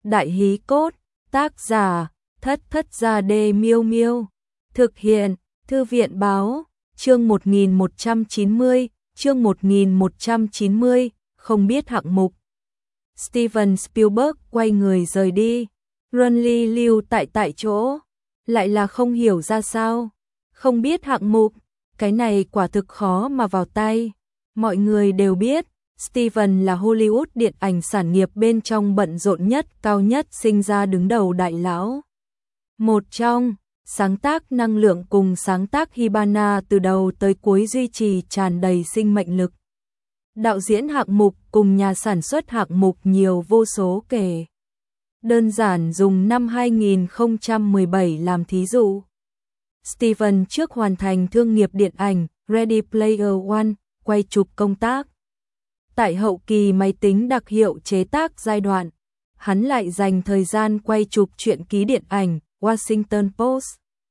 Đại hí cốt, tác giả, Thất Thất Gia Đê Miêu Miêu. Thực hiện, Thư viện báo, chương 1190, chương 1190, không biết hạng mục. Steven Spielberg quay người rời đi, Ron Lee lưu tại chỗ, lại là không hiểu ra sao, không biết hạng mục, cái này quả thực khó mà vào tay. Mọi người đều biết, Steven là Hollywood điện ảnh sản nghiệp bên trong bận rộn nhất, cao nhất, sinh ra đứng đầu đại lão. Một trong, sáng tác năng lượng cùng sáng tác Hibana từ đầu tới cuối duy trì tràn đầy sinh mệnh lực. Đạo diễn hạng mục cùng nhà sản xuất hạng mục nhiều vô số kể. Đơn giản dùng năm 2017 làm thí dụ. Steven trước hoàn thành thương nghiệp điện ảnh Ready Player One, quay chụp công tác. Tại hậu kỳ máy tính đặc hiệu chế tác giai đoạn, hắn lại dành thời gian quay chụp truyện ký điện ảnh Washington Post.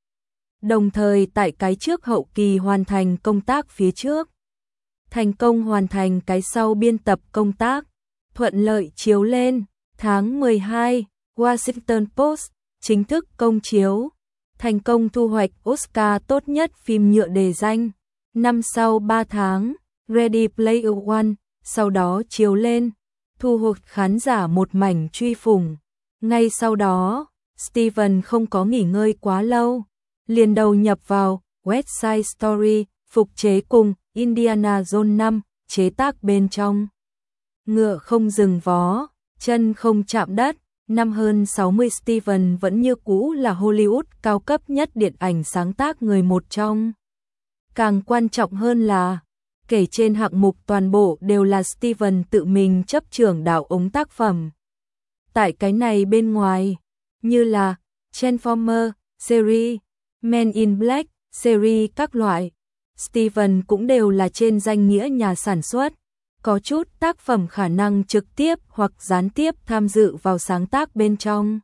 Đồng thời tại cái trước hậu kỳ hoàn thành công tác phía trước, thành công hoàn thành cái sau biên tập công tác, thuận lợi chiếu lên. Tháng 12, Washington Post chính thức công chiếu, thành công thu hoạch Oscar tốt nhất phim nhựa đề danh. Năm sau 3 tháng, Ready Player One sau đó chiếu lên, thu hút khán giả một mảnh truy phủng. Ngay sau đó, Steven không có nghỉ ngơi quá lâu, liền đầu nhập vào West Side Story, phục chế cùng Indiana Jones 5, chế tác bên trong. Ngựa không dừng vó, chân không chạm đất, năm hơn 60 Steven vẫn như cũ là Hollywood cao cấp nhất điện ảnh sáng tác người một trong. Càng quan trọng hơn là, kể trên hạng mục toàn bộ đều là Steven tự mình chấp trưởng đạo ống tác phẩm. Tại cái này bên ngoài, như là Transformer series, Men in Black series các loại, Steven cũng đều là trên danh nghĩa nhà sản xuất, có chút tác phẩm khả năng trực tiếp hoặc gián tiếp tham dự vào sáng tác bên trong.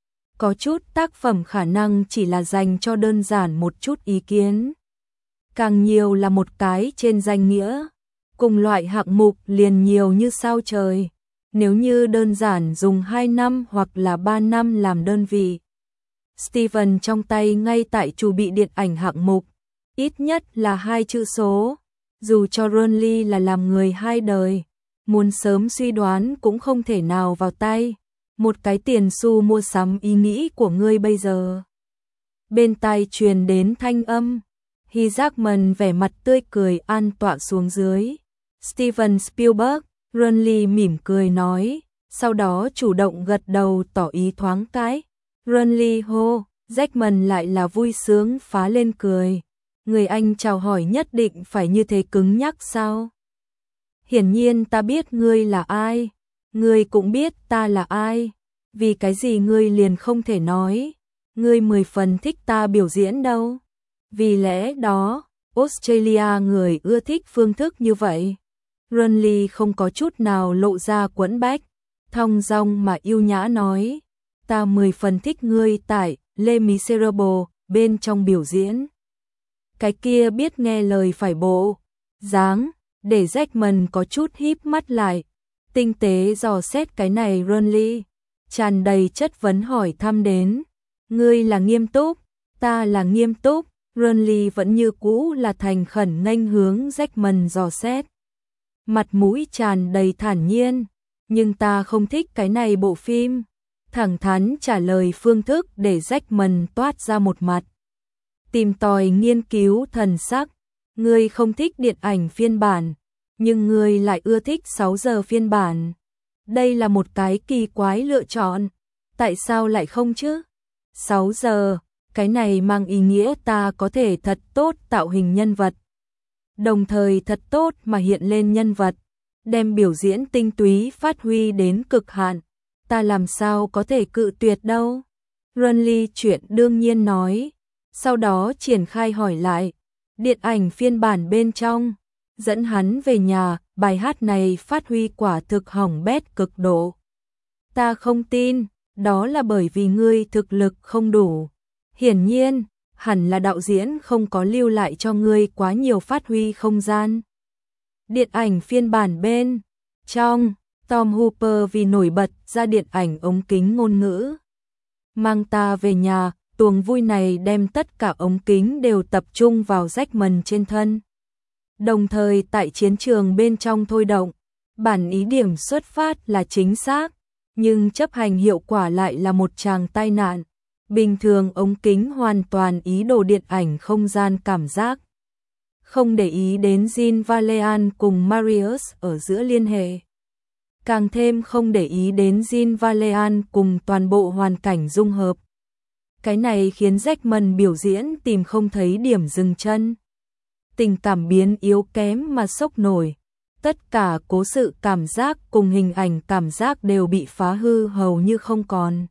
Có chút tác phẩm khả năng chỉ là dành cho đơn giản một chút ý kiến. Càng nhiều là một cái trên danh nghĩa, cùng loại hạng mục liền nhiều như sao trời. Nếu như đơn giản dùng 2 năm hoặc là 3 năm làm đơn vị, Steven trong tay ngay tại chuẩn bị điện ảnh hạng mục, ít nhất là 2 chữ số. Dù cho Ron Lee là làm người 2 đời, muốn sớm suy đoán cũng không thể nào vào tay. Một cái tiền xu mua sắm ý nghĩ của ngươi bây giờ. Bên tai truyền đến thanh âm, Hugh Jackman vẻ mặt tươi cười an tọa xuống dưới. Steven Spielberg, Ron Lee mỉm cười nói, sau đó chủ động gật đầu tỏ ý thoáng cái. Ron Lee hô, Jackman lại là vui sướng phá lên cười. Người anh chào hỏi nhất định phải như thế cứng nhắc sao? Hiển nhiên ta biết ngươi là ai, ngươi cũng biết ta là ai, vì cái gì ngươi liền không thể nói, ngươi 10 phần thích ta biểu diễn đâu. Vì lẽ đó, Australia người ưa thích phương thức như vậy. Ron Lee không có chút nào lộ ra quẫn bách, thong dong mà yêu nhã nói, ta 10 phần thích ngươi tại Les Miserables bên trong biểu diễn. Cái kia biết nghe lời phải bộ dáng, để Jackman có chút híp mắt lại, tinh tế dò xét cái này. Ron Lee tràn đầy chất vấn hỏi thăm đến, ngươi là nghiêm túc, ta là nghiêm túc. Ron Lee vẫn như cũ là thành khẩn nghênh hướng Jackman dò xét, mặt mũi tràn đầy thản nhiên, nhưng ta không thích cái này bộ phim. Thẳng thắn trả lời phương thức để Jackman toát ra một mặt tìm tòi nghiên cứu thần sắc. Ngươi không thích điện ảnh phiên bản, nhưng ngươi lại ưa thích 6 giờ phiên bản. Đây là một cái kỳ quái lựa chọn. Tại sao lại không chứ? 6 giờ, cái này mang ý nghĩa ta có thể thật tốt tạo hình nhân vật, đồng thời thật tốt mà hiện lên nhân vật, đem biểu diễn tinh túy phát huy đến cực hạn. Ta làm sao có thể cự tuyệt đâu? Ron Lee chuyện đương nhiên nói, sau đó triển khai hỏi lại, điện ảnh phiên bản bên trong, dẫn hắn về nhà, bài hát này phát huy quả thực hỏng bét cực độ. Ta không tin, đó là bởi vì ngươi thực lực không đủ. Hiển nhiên, hẳn là đạo diễn không có lưu lại cho ngươi quá nhiều phát huy không gian. Điện ảnh phiên bản bên trong, Tom Hooper vì nổi bật ra điện ảnh ống kính ngôn ngữ. Mang ta về nhà, tuồng vui này đem tất cả ống kính đều tập trung vào Jackman trên thân. Đồng thời tại chiến trường bên trong thôi động, bản ý điểm xuất phát là chính xác, nhưng chấp hành hiệu quả lại là một tràng tai nạn. Bình thường ống kính hoàn toàn ý đồ điện ảnh không gian cảm giác. Không để ý đến Jean Valjean cùng Marius ở giữa liên hệ. Càng thêm không để ý đến Jean Valjean cùng toàn bộ hoàn cảnh dung hợp. Cái này khiến Jackman biểu diễn tìm không thấy điểm dừng chân. Tình cảm biến yếu kém mà sốc nổi. Tất cả cố sự cảm giác cùng hình ảnh cảm giác đều bị phá hư hầu như không còn.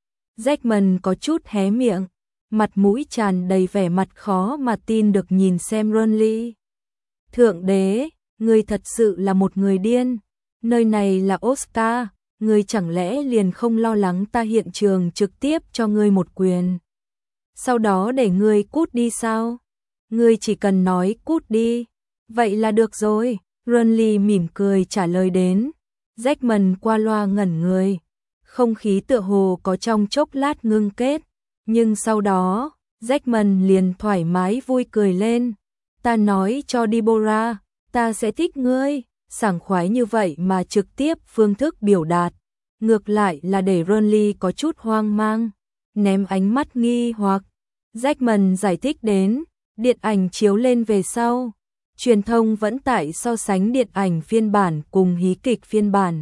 Jackman có chút hé miệng, mặt mũi tràn đầy vẻ mặt khó mà tin được nhìn xem Ronly. Thượng đế, ngươi thật sự là một người điên. Nơi này là Oscar, ngươi chẳng lẽ liền không lo lắng ta hiện trường trực tiếp cho ngươi một quyền. Sau đó để ngươi cút đi sao? Ngươi chỉ cần nói cút đi. Vậy là được rồi, Ronly mỉm cười trả lời đến. Jackman qua loa ngẩn người. Không khí tựa hồ có trong chốc lát ngưng kết. Nhưng sau đó, Jackman liền thoải mái vui cười lên. Ta nói cho Deborah, ta sẽ thích ngươi. Sảng khoái như vậy mà trực tiếp phương thức biểu đạt. Ngược lại là để Ronly có chút hoang mang. Ném ánh mắt nghi hoặc. Jackman giải thích đến, điện ảnh chiếu lên về sau. Truyền thông vẫn tại so sánh điện ảnh phiên bản cùng hí kịch phiên bản.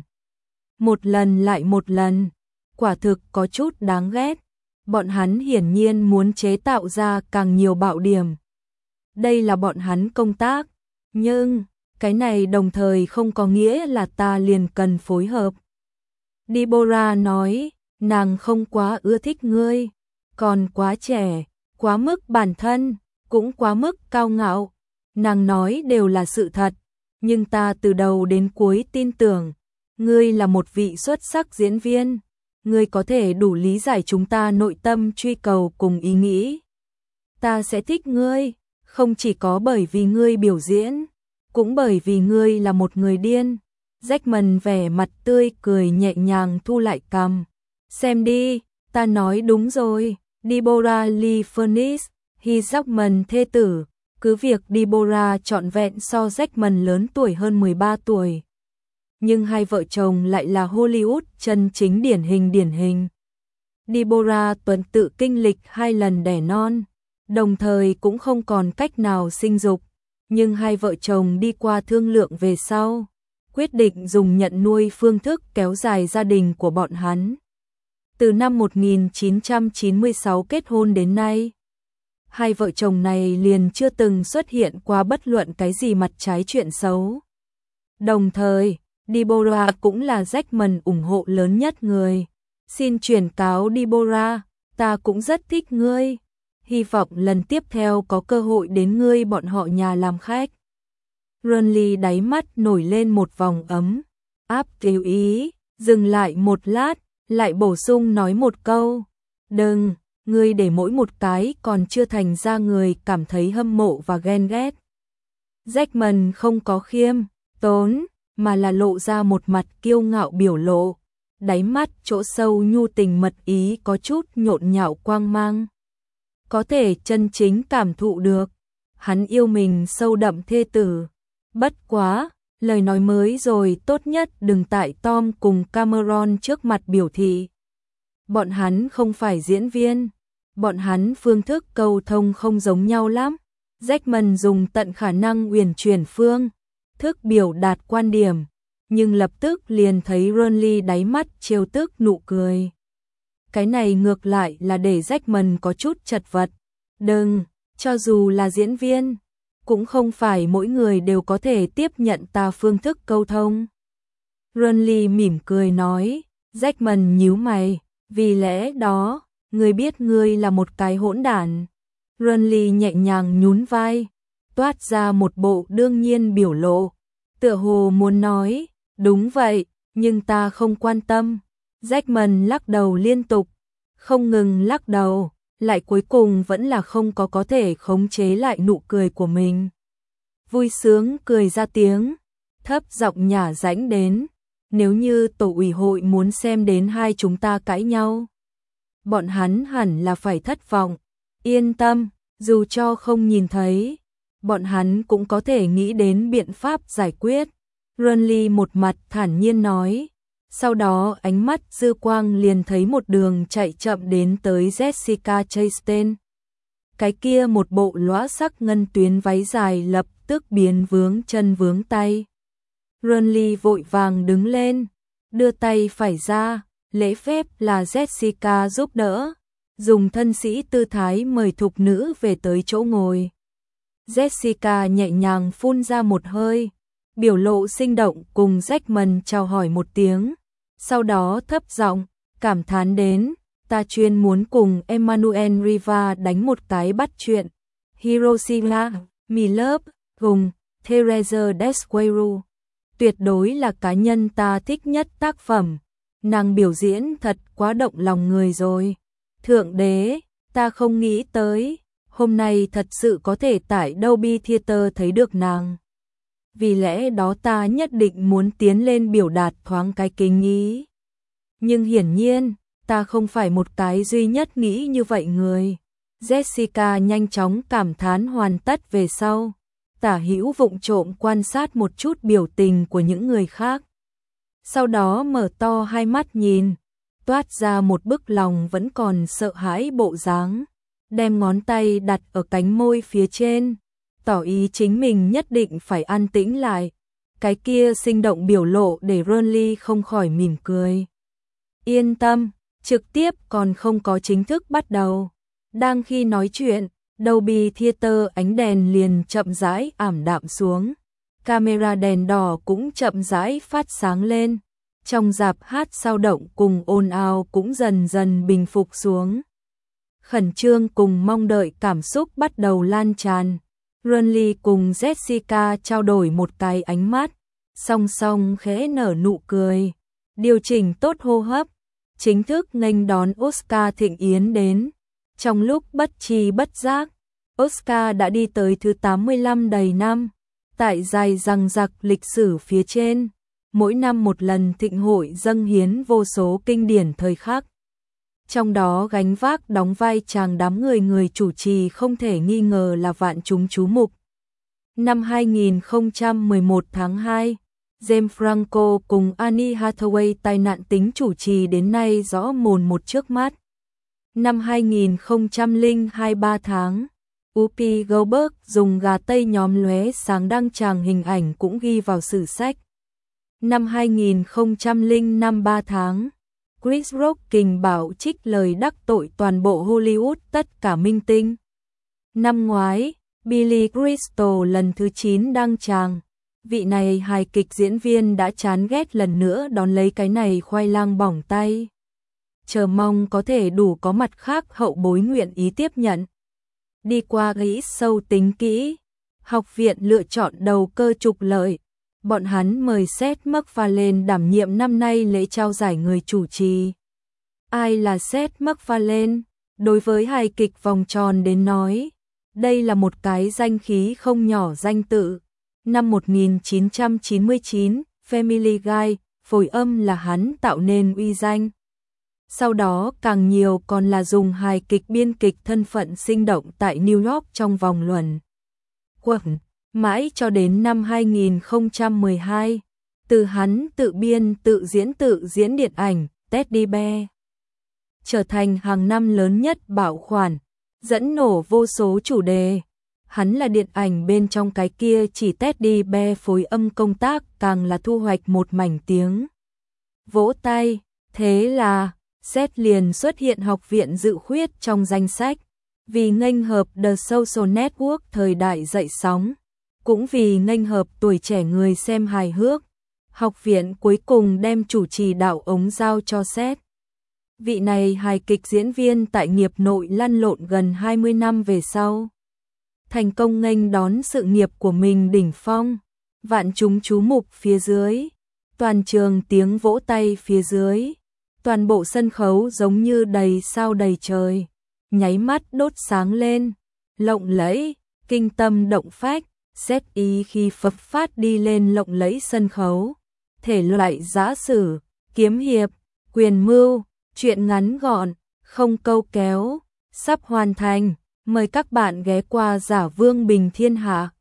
Một lần lại một lần. Quả thực có chút đáng ghét. Bọn hắn hiển nhiên muốn chế tạo ra càng nhiều bạo điểm. Đây là bọn hắn công tác. Nhưng, cái này đồng thời không có nghĩa là ta liền cần phối hợp. Deborah nói, nàng không quá ưa thích ngươi. Còn quá trẻ, quá mức bản thân, cũng quá mức cao ngạo. Nàng nói đều là sự thật. Nhưng ta từ đầu đến cuối tin tưởng. Ngươi là một vị xuất sắc diễn viên. Ngươi có thể đủ lý giải chúng ta nội tâm truy cầu cùng ý nghĩ. Ta sẽ thích ngươi, không chỉ có bởi vì ngươi biểu diễn, cũng bởi vì ngươi là một người điên. Jackman vẻ mặt tươi cười nhẹ nhàng thu lại cằm. Xem đi, ta nói đúng rồi. Deborah Lee Furness, Hugh Jackman thê tử. Cứ việc Deborah trọn vẹn so Jackman lớn tuổi hơn 13 tuổi. Nhưng hai vợ chồng lại là Hollywood chân chính điển hình. Deborah tuần tự kinh lịch 2 lần đẻ non, đồng thời cũng không còn cách nào sinh dục, nhưng hai vợ chồng đi qua thương lượng về sau, quyết định dùng nhận nuôi phương thức kéo dài gia đình của bọn hắn. Từ năm 1996 kết hôn đến nay, hai vợ chồng này liền chưa từng xuất hiện qua bất luận cái gì mặt trái chuyện xấu. Đồng thời, Deborah cũng là Jackman ủng hộ lớn nhất người. Xin chuyển cáo Deborah, ta cũng rất thích ngươi. Hy vọng lần tiếp theo có cơ hội đến ngươi bọn họ nhà làm khách. Ronly đáy mắt nổi lên một vòng ấm. Áp lưu ý, dừng lại một lát, lại bổ sung nói một câu. Đừng, ngươi để mỗi một cái còn chưa thành ra người cảm thấy hâm mộ và ghen ghét. Jackman không có khiêm tốn, mà là lộ ra một mặt kiêu ngạo biểu lộ. Đáy mắt chỗ sâu nhu tình mật ý có chút nhộn nhạo quang mang. Có thể chân chính cảm thụ được. Hắn yêu mình sâu đậm thê tử. Bất quá, lời nói mới rồi tốt nhất đừng tại Tom cùng Cameron trước mặt biểu thị. Bọn hắn không phải diễn viên. Bọn hắn phương thức câu thông không giống nhau lắm. Jackman dùng tận khả năng uyển chuyển phương thức biểu đạt quan điểm, nhưng lập tức liền thấy Ronly đáy mắt trêu tức nụ cười. Cái này ngược lại là để Jackman có chút chật vật. Đừng, cho dù là diễn viên, cũng không phải mỗi người đều có thể tiếp nhận ta phương thức câu thông. Ronly mỉm cười nói, Jackman nhíu mày, vì lẽ đó, ngươi biết ngươi là một cái hỗn đản. Ronly nhẹ nhàng nhún vai, toát ra một bộ đương nhiên biểu lộ, tựa hồ muốn nói, đúng vậy, nhưng ta không quan tâm. Jackman lắc đầu liên tục, không ngừng lắc đầu, lại cuối cùng vẫn là không có thể khống chế lại nụ cười của mình. Vui sướng cười ra tiếng, thấp giọng nhả rãnh đến, nếu như tổ ủy hội muốn xem đến hai chúng ta cãi nhau, bọn hắn hẳn là phải thất vọng. Yên tâm, dù cho không nhìn thấy, bọn hắn cũng có thể nghĩ đến biện pháp giải quyết. Renly một mặt thản nhiên nói, sau đó ánh mắt dư quang liền thấy một đường chạy chậm đến tới Jessica Chastain. Cái kia một bộ lóa sắc ngân tuyến váy dài lập tức biến vướng chân vướng tay. Renly vội vàng đứng lên, đưa tay phải ra, lễ phép là Jessica giúp đỡ, dùng thân sĩ tư thái mời thục nữ về tới chỗ ngồi. Jessica nhẹ nhàng phun ra một hơi, biểu lộ sinh động cùng Jackman chào hỏi một tiếng, sau đó thấp giọng cảm thán đến, ta chuyên muốn cùng Emmanuel Riva đánh một cái bắt chuyện. Hiroshima, Milov, cùng Theresa Desqueiroux, tuyệt đối là cá nhân ta thích nhất tác phẩm, nàng biểu diễn thật quá động lòng người rồi. Thượng đế, ta không nghĩ tới, hôm nay thật sự có thể tại Dolby Theater thấy được nàng. Vì lẽ đó ta nhất định muốn tiến lên biểu đạt thoáng cái kính ý. Nhưng hiển nhiên, ta không phải một cái duy nhất nghĩ như vậy người. Jessica nhanh chóng cảm thán hoàn tất về sau, tả hữu vụng trộm quan sát một chút biểu tình của những người khác. Sau đó mở to hai mắt nhìn, toát ra một bức lòng vẫn còn sợ hãi bộ dáng, đem ngón tay đặt ở cánh môi phía trên, tỏ ý chính mình nhất định phải an tĩnh lại. Cái kia sinh động biểu lộ để Renly không khỏi mỉm cười. Yên tâm, trực tiếp còn không có chính thức bắt đầu. Đang khi nói chuyện, Dolby Theater ánh đèn liền chậm rãi ảm đạm xuống. Camera đèn đỏ cũng chậm rãi phát sáng lên. Trong rạp hát sao động cùng ồn ào cũng dần dần bình phục xuống. Khẩn trương cùng mong đợi cảm xúc bắt đầu lan tràn. Renly cùng Jessica trao đổi một cái ánh mắt, song song khẽ nở nụ cười, điều chỉnh tốt hô hấp, chính thức nghênh đón Oscar thịnh yến đến. Trong lúc bất tri bất giác, Oscar đã đi tới thứ 85 đầy năm, tại dài dằng dặc lịch sử phía trên, mỗi năm một lần thịnh hội dâng hiến vô số kinh điển thời khắc. Trong đó gánh vác đóng vai chàng đám người chủ trì không thể nghi ngờ là vạn chúng chú mục. Năm 2011 tháng 2, James Franco cùng Anne Hathaway tai nạn tính chủ trì đến nay rõ mồn một trước mắt. Năm 2002 3 tháng, Whoopi Goldberg dùng gà tây nhóm lóe sáng đăng tràng hình ảnh cũng ghi vào sử sách. Năm 2005 3 tháng, Chris Rock kình bảo trích lời đắc tội toàn bộ Hollywood tất cả minh tinh. Năm ngoái, Billy Crystal lần thứ 9 đăng tràng. Vị này hài kịch diễn viên đã chán ghét lần nữa đón lấy cái này khoai lang bỏng tay. Chờ mong có thể đủ có mặt khác hậu bối nguyện ý tiếp nhận. Đi qua nghĩ sâu tính kỹ, học viện lựa chọn đầu cơ trục lợi. Bọn hắn mời Seth MacFarlane đảm nhiệm năm nay lễ trao giải người chủ trì. Ai là Seth MacFarlane? Đối với hài kịch vòng tròn đến nói, đây là một cái danh khí không nhỏ danh tự. Năm 1999, Family Guy, phối âm là hắn tạo nên uy danh. Sau đó càng nhiều còn là dùng hài kịch biên kịch thân phận sinh động tại New York trong vòng luẩn quẩn. Mãi cho đến năm 2012, từ hắn tự biên tự diễn điện ảnh Teddy Bear, trở thành hàng năm lớn nhất bảo khoản, dẫn nổ vô số chủ đề. Hắn là điện ảnh bên trong cái kia chỉ Teddy Bear phối âm công tác càng là thu hoạch một mảnh tiếng vỗ tay. Thế là Seth liền xuất hiện học viện dự khuyết trong danh sách, vì nghênh hợp The Social Network thời đại dậy sóng, cũng vì nghênh hợp tuổi trẻ người xem hài hước. Học viện cuối cùng đem chủ trì đạo ống giao cho Seth. Vị này hài kịch diễn viên tại nghiệp nội lăn lộn gần 20 năm về sau, thành công nghênh đón sự nghiệp của mình đỉnh phong. Vạn chúng chú mục phía dưới, toàn trường tiếng vỗ tay phía dưới, toàn bộ sân khấu giống như đầy sao đầy trời, nháy mắt đốt sáng lên, lộng lẫy, kinh tâm động phách. Xét ý khi phập phát đi lên lộng lẫy sân khấu, thể loại giã sử, kiếm hiệp, quyền mưu, truyện ngắn gọn, không câu kéo, sắp hoàn thành. Mời các bạn ghé qua Giả Vương Bình Thiên Hạ.